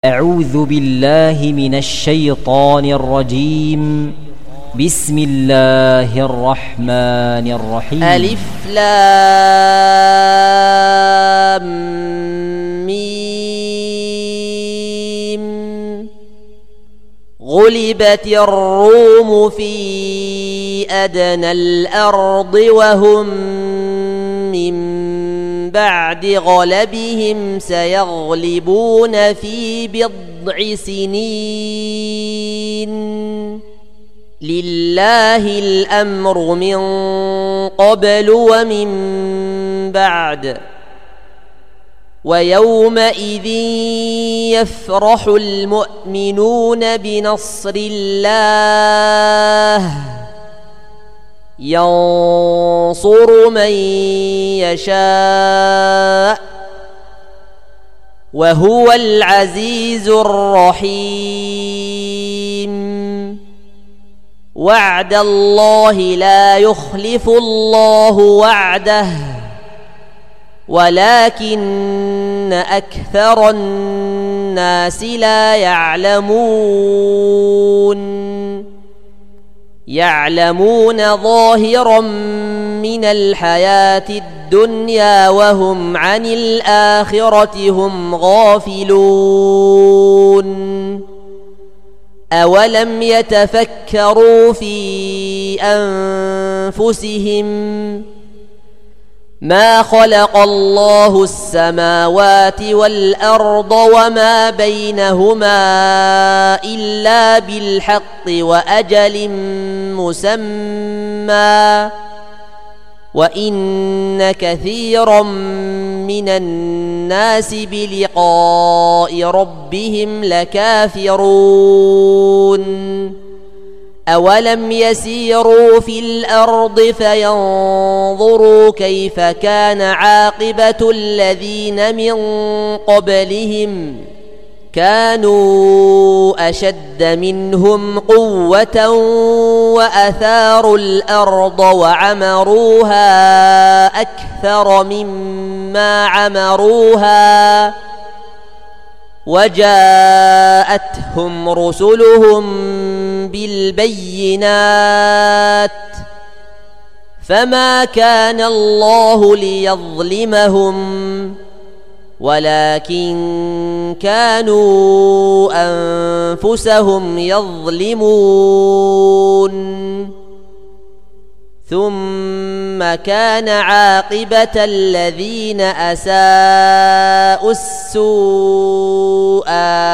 أعوذ بالله من الشيطان الرجيم. بسم الله الرحمن الرحيم. ألف لام ميم. غلبت الروم في أدنى الأرض وهم من بعد غلبهم سيغلبون في بضع سنين. لله الأمر من قبل ومن بعد ويومئذ يفرح المؤمنون بنصر الله ينصر من يشاء وهو العزيز الرحيم. وعد الله لا يخلف الله وعده ولكن أكثر الناس لا يعلمون ظاهرا من الحياة الدنيا وهم عن الآخرة هم غافلون. أولم يتفكروا في أنفسهم ما خلق الله السماوات والأرض وما بينهما إلا بالحق وأجل مسمى وإن كثيرا من الناس بلقاء ربهم لكافرون. أولم يسيروا في الأرض فينظروا كيف كان عاقبة الذين من قبلهم كانوا أشد منهم قوة وأثاروا الأرض وعمروها أكثر مما عمروها وجاءتهم رسلهم بالبينات فما كان الله ليظلمهم ولكن كانوا أنفسهم يظلمون. ثم كان عاقبة الذين أساءوا السوء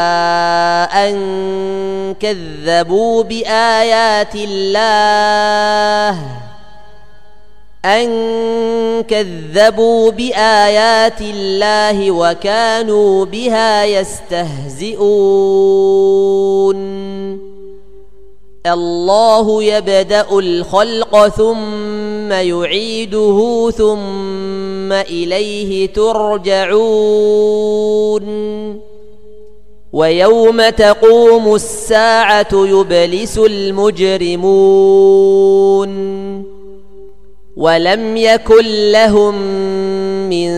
أن كذبوا بآيات الله وكانوا بها يستهزئون. الله يبدأ الخلق ثم يعيده ثم إليه ترجعون. ويوم تقوم الساعة يبلس المجرمون ولم يكن لهم من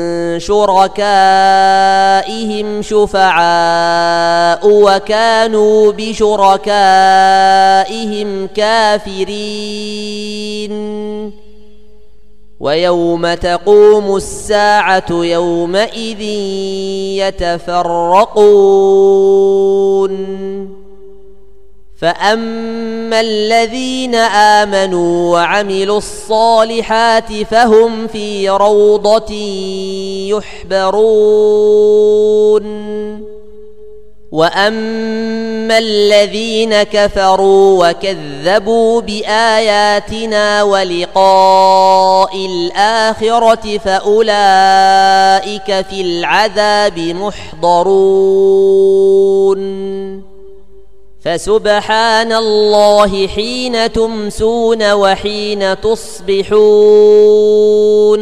شركائهم شفعاء وكانوا بشركائهم كافرين. ويوم تقوم الساعة يومئذ يتفرقون. فأما الذين آمنوا وعملوا الصالحات فهم في روضة يحبرون. وأما الذين كفروا وكذبوا بآياتنا ولقاء الآخرة فأولئك في العذاب محضرون. فسبحان الله حين تمسون وحين تصبحون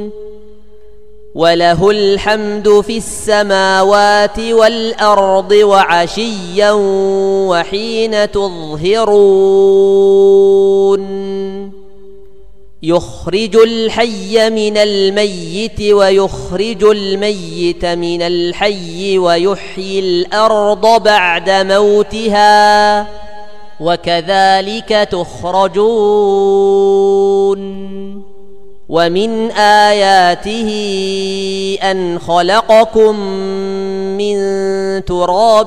وله الحمد في السماوات والأرض وعشيا وحين تظهرون. يخرج الحي من الميت ويخرج الميت من الحي ويحيي الأرض بعد موتها وكذلك تخرجون ومن آياته أن خلقكم من تراب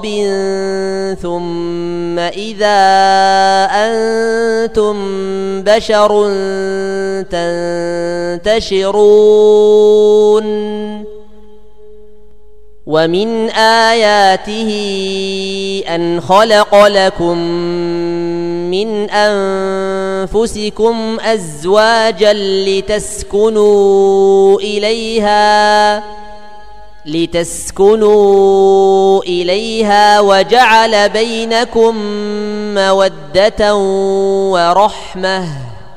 ثم إذا أنتم بشر تنتشرون ومن آياته أن خلق لكم من أنفسكم أزواجا لتسكنوا إليها وجعل بينكم مودة ورحمة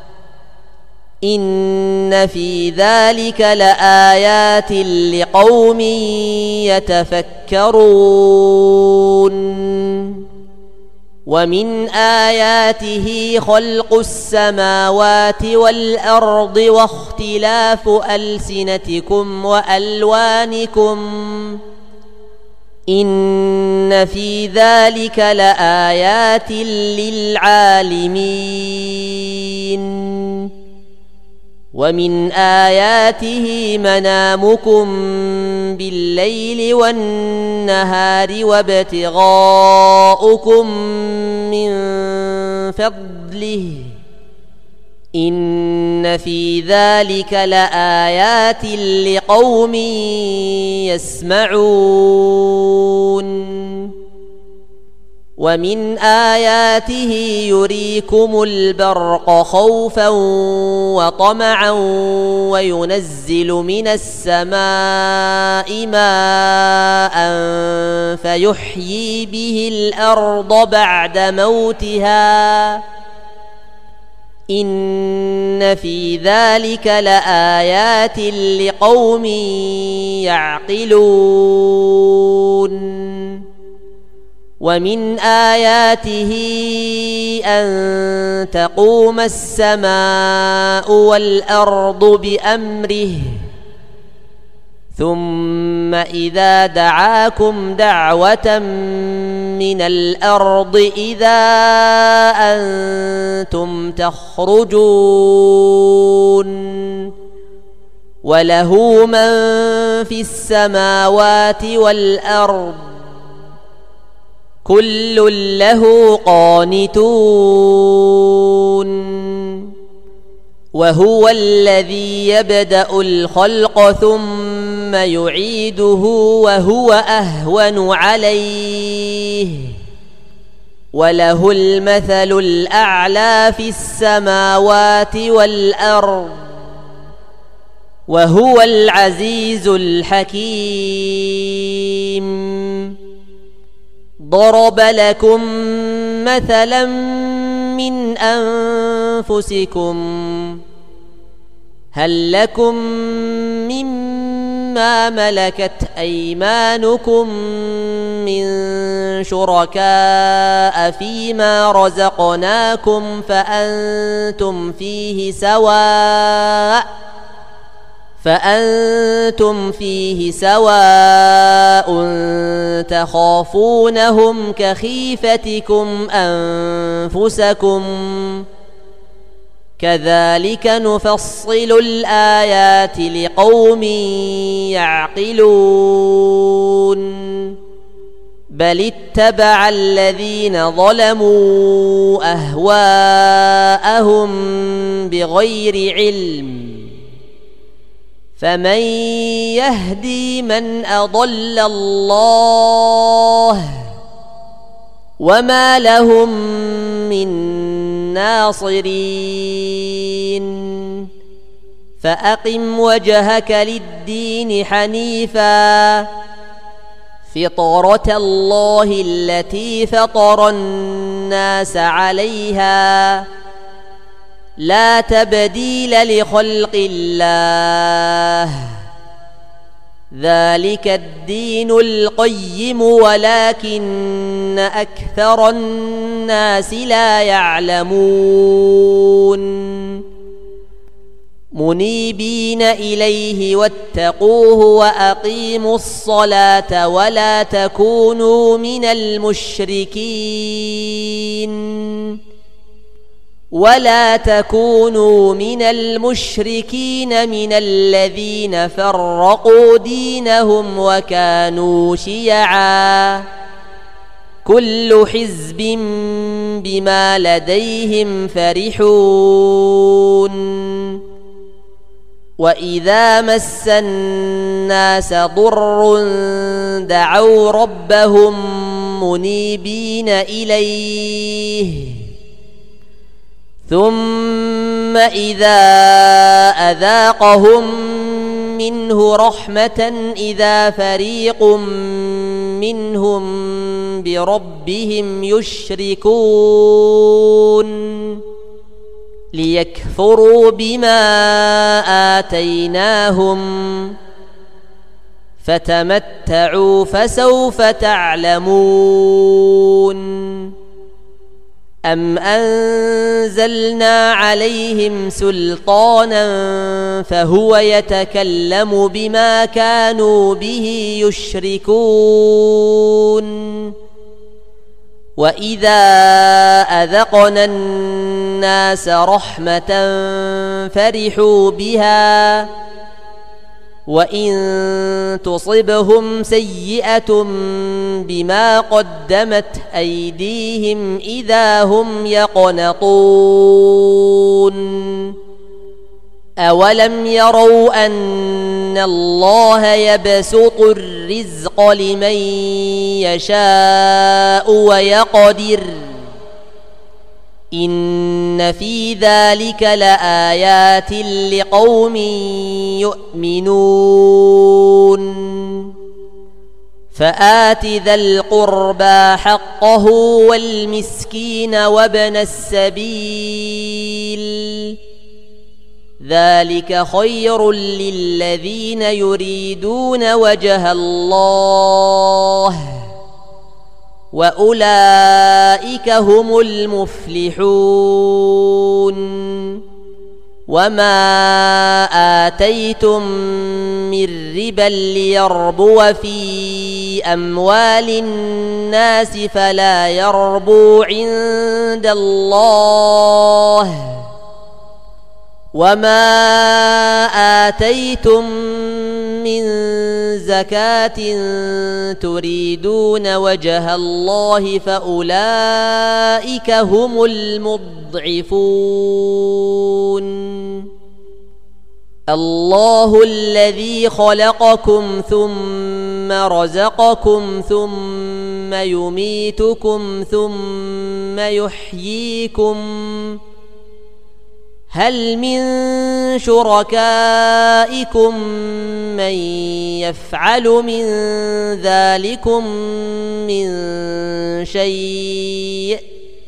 إن في ذلك لآيات لقوم يتفكرون ومن آياته خلق السماوات والأرض واختلاف ألسنتكم وألوانكم إن في ذلك لآيات للعالمين ومن آياته منامكم بالليل والنهار وابتغاؤكم من فضله إن في ذلك لآيات لقوم يسمعون ومن آياته يريكم البرق خوفا وطمعا وينزل من السماء ماء فيحيي به الأرض بعد موتها إن في ذلك لآيات لقوم يعقلون ومن آياته أن تقوم السماء والأرض بأمره ثم إذا دعاكم دعوة من الأرض إذا أنتم تخرجون وله من في السماوات والأرض كل له قانتون وهو الذي يبدأ الخلق ثم يعيده وهو أهون عليه وله المثل الأعلى في السماوات والأرض وهو العزيز الحكيم ضرب لكم مثلا من أنفسكم هل لكم مما ملكت أيمانكم من شركاء فيما رزقناكم فأنتم فيه سواء تخافونهم كخيفتكم أنفسكم كذلك نفصل الآيات لقوم يعقلون بل اتبع الذين ظلموا أهواءهم بغير علم فمن يهدي من أضل الله وما لهم من ناصرين فأقم وجهك للدين حنيفا فطرة الله التي فطر الناس عليها لا تبديل لخلق الله ذلك الدين القيم ولكن أكثر الناس لا يعلمون منيبين إليه واتقوه وأقيموا الصلاة ولا تكونوا من المشركين من الذين فرقوا دينهم وكانوا شيعا كل حزب بما لديهم فرحون وإذا مس الناس ضر دعوا ربهم منيبين إليه ثم إذا أذاقهم منه رحمة إذا فريق منهم بربهم يشركون ليكفروا بما آتيناهم فتمتعوا فسوف تعلمون أم أنزلنا عليهم سلطانا فهو يتكلم بما كانوا به يشركون وإذا أذقنا الناس رحمة فرحوا بها وإن تصبهم سيئة بما قدمت أيديهم إذا هم يقنطون أولم يروا أن الله يبسط الرزق لمن يشاء ويقدر إن في ذلك لآيات لقوم يؤمنون فآت ذا القربى حقه والمسكين وابن السبيل ذلك خير للذين يريدون وجه الله وأولئك هم المفلحون وما آتيتم من ربا ليربو في أموال الناس فلا يربو عند الله وما آتيتم من زكاة تريدون وجه الله فأولئك هم المضعفون الله الذي خلقكم ثم رزقكم ثم يميتكم ثم يحييكم هل من شركائكم من يفعل من ذلكم من شيء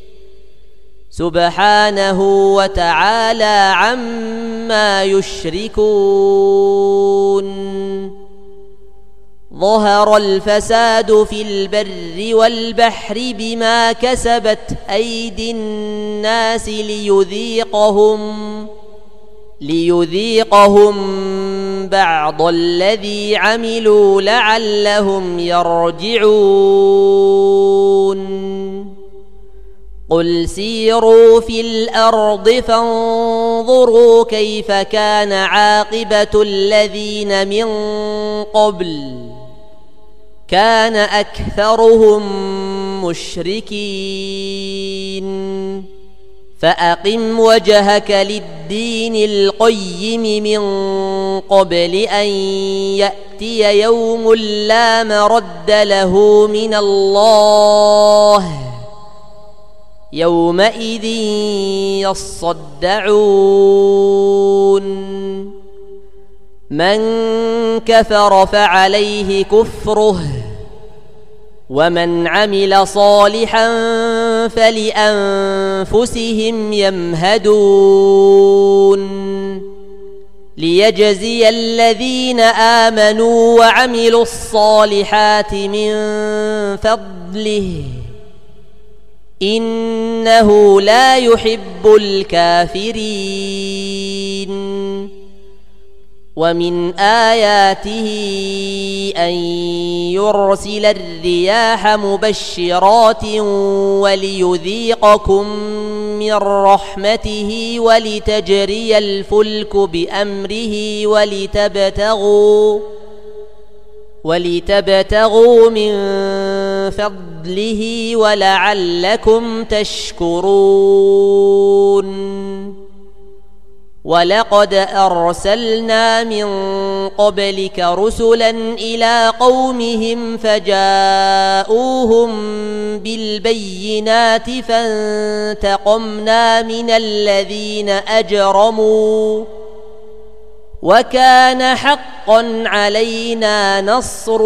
سبحانه وتعالى عما يشركون ظهر الفساد في البر والبحر بما كسبت أيدي الناس ليذيقهم بعض الذي عملوا لعلهم يرجعون قل سيروا في الأرض فانظروا كيف كان عاقبة الذين من قبل كان أكثرهم مشركين فأقم وجهك للدين القيم من قبل أن يأتي يوم لا مرد له من الله يومئذ يصدعون من كفر فعليه كفره ومن عمل صالحا فلأنفسهم يمهدون ليجزي الذين آمنوا وعملوا الصالحات من فضله إنه لا يحب الكافرين ومن آياته أن يرسل الرياح مبشرات وليذيقكم من رحمته ولتجري الفلك بأمره ولتبتغوا من فضله ولعلكم تشكرون ولقد أرسلنا من قبلك رسلا إلى قومهم فجاءوهم بالبينات فانتقمنا من الذين أجرموا وكان حقا علينا نصر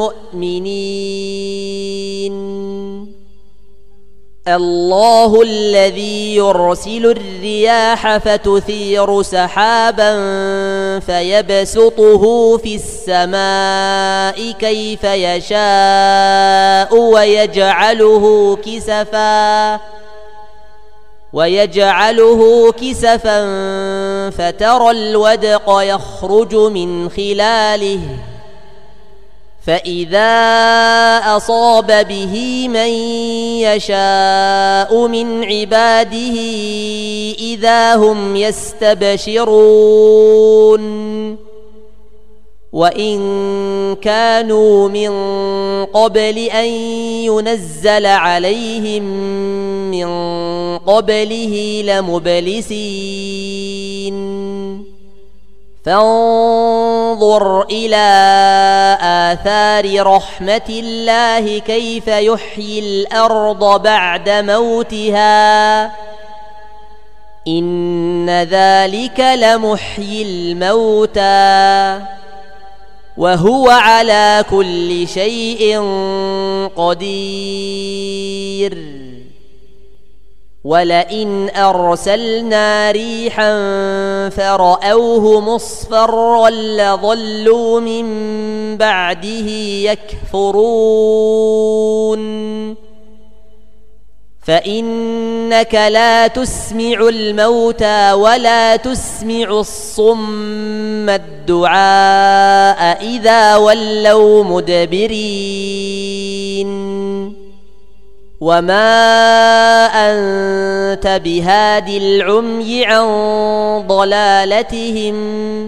المؤمنين الله الذي يرسل الرياح فتثير سحابا فيبسطه في السماء كيف يشاء ويجعله كسفا فترى الودق يخرج من خلاله فإذا أصاب به من يشاء من عباده إذا هم يستبشرون وإن كانوا من قبل أن ينزل عليهم من قبله لمبلسين فانظر إلى آثار رحمة الله كيف يحيي الأرض بعد موتها إن ذلك لمحيي الموتى وهو على كل شيء قدير ولئن أرسلنا ريحا فرأوه مصفرا لظلوا من بعده يكفرون فإنك لا تسمع الموتى ولا تسمع الصم الدعاء إذا ولوا مدبرين وما أنت بهاد العمي عن ضلالتهم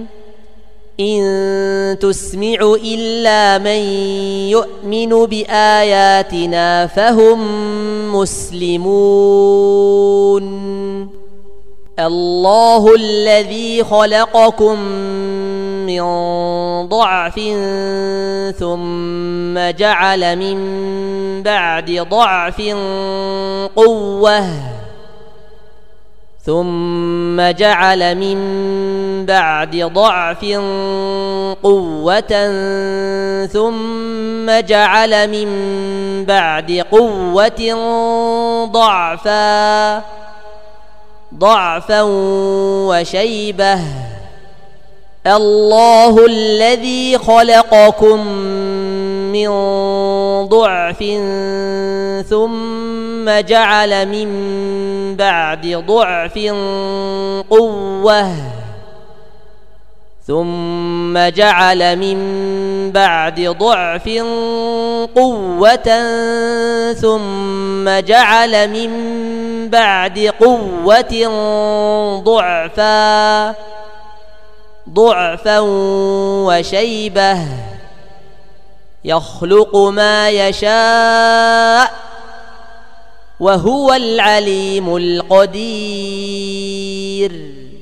إن تسمع إلا من يؤمن بآياتنا فهم مسلمون الله الذي خلقكم من ضعف ثم جعل من بعد ضعف قوة ثم جعل من بعد ضعف قوة ثم جعل من بعد قوة ضعفا وشيبة الله الذي خلقكم من ضعف ثم جعل من بعد ضعف قوة ثم جعل من بعد ضعف قوة ثم جعل من بعد قوة ضعفا وشيبة يخلق ما يشاء وهو العليم القدير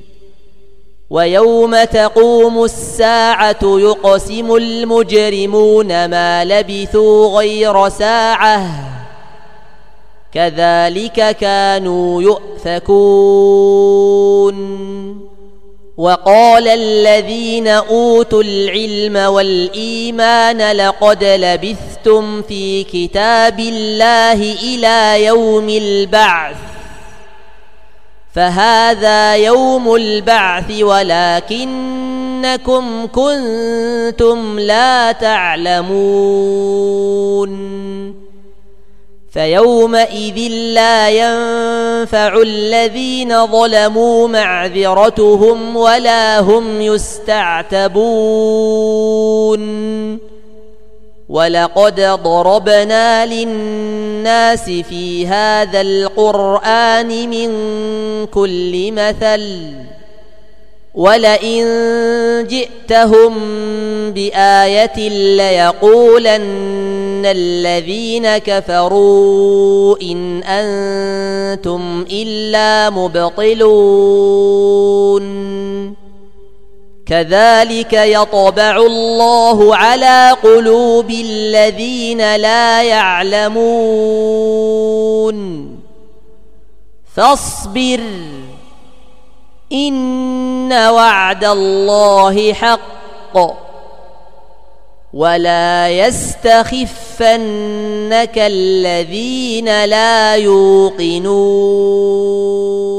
ويوم تقوم الساعة يقسم المجرمون ما لبثوا غير ساعة كذلك كانوا يؤفكون وقال الذين أوتوا العلم والإيمان لقد لبثتم في كتاب الله إلى يوم البعث فهذا يوم البعث ولكنكم كنتم لا تعلمون فيومئذ لا ينفع تنفع الذين ظلموا معذرتهم ولا هم يستعتبون ولقد ضربنا للناس في هذا القرآن من كل مثل ولئن جئتهم بآية ليقولن الذين كفروا إن أنتم إلا مبطلون كذلك يطبع الله على قلوب الذين لا يعلمون فاصبر إن وعد الله حق ولا يستخفنك الذين لا يوقنون